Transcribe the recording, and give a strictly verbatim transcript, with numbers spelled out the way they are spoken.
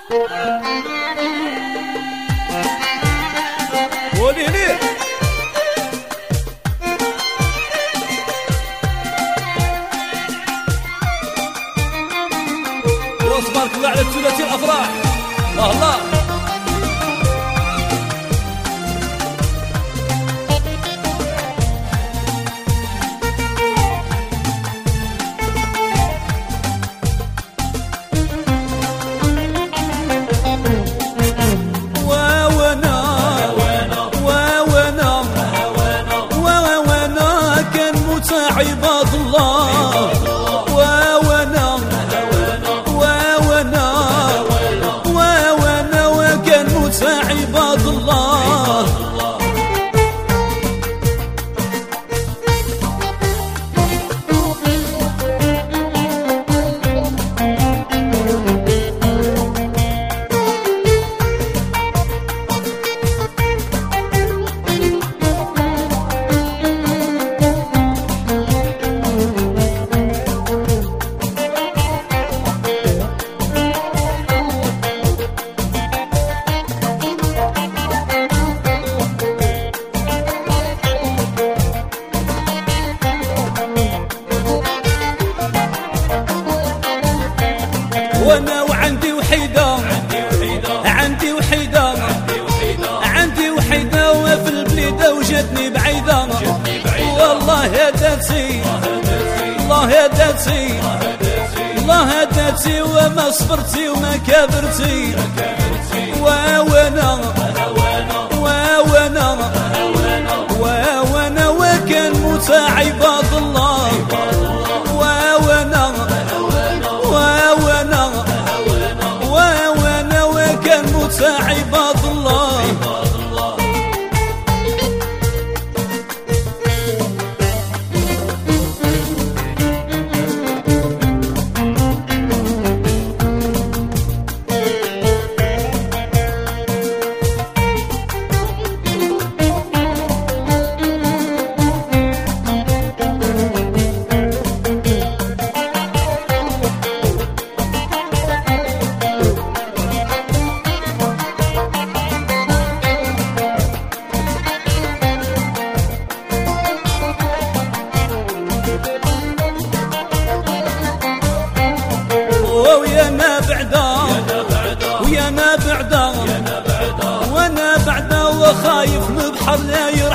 قولي لي تبارك الله على ثلاثي الافراح. الله الله عباد الله وانا وانا وانا وكان موسى عباد الله. وانا وعندي وحيدة عندي وحيدة عندي وحيدة وفي البليدة وجاتني بعيدة. والله هداتي الله هداتي الله هداتي وما صبرتي وما كبرتي. وانا وانا وانا وكان موسى عباد الله. وانا وانا وانا وكان موسى عباد الله. ويا ما بعدا ويا ما بعدا وانا بعدا وخايف من بحر لا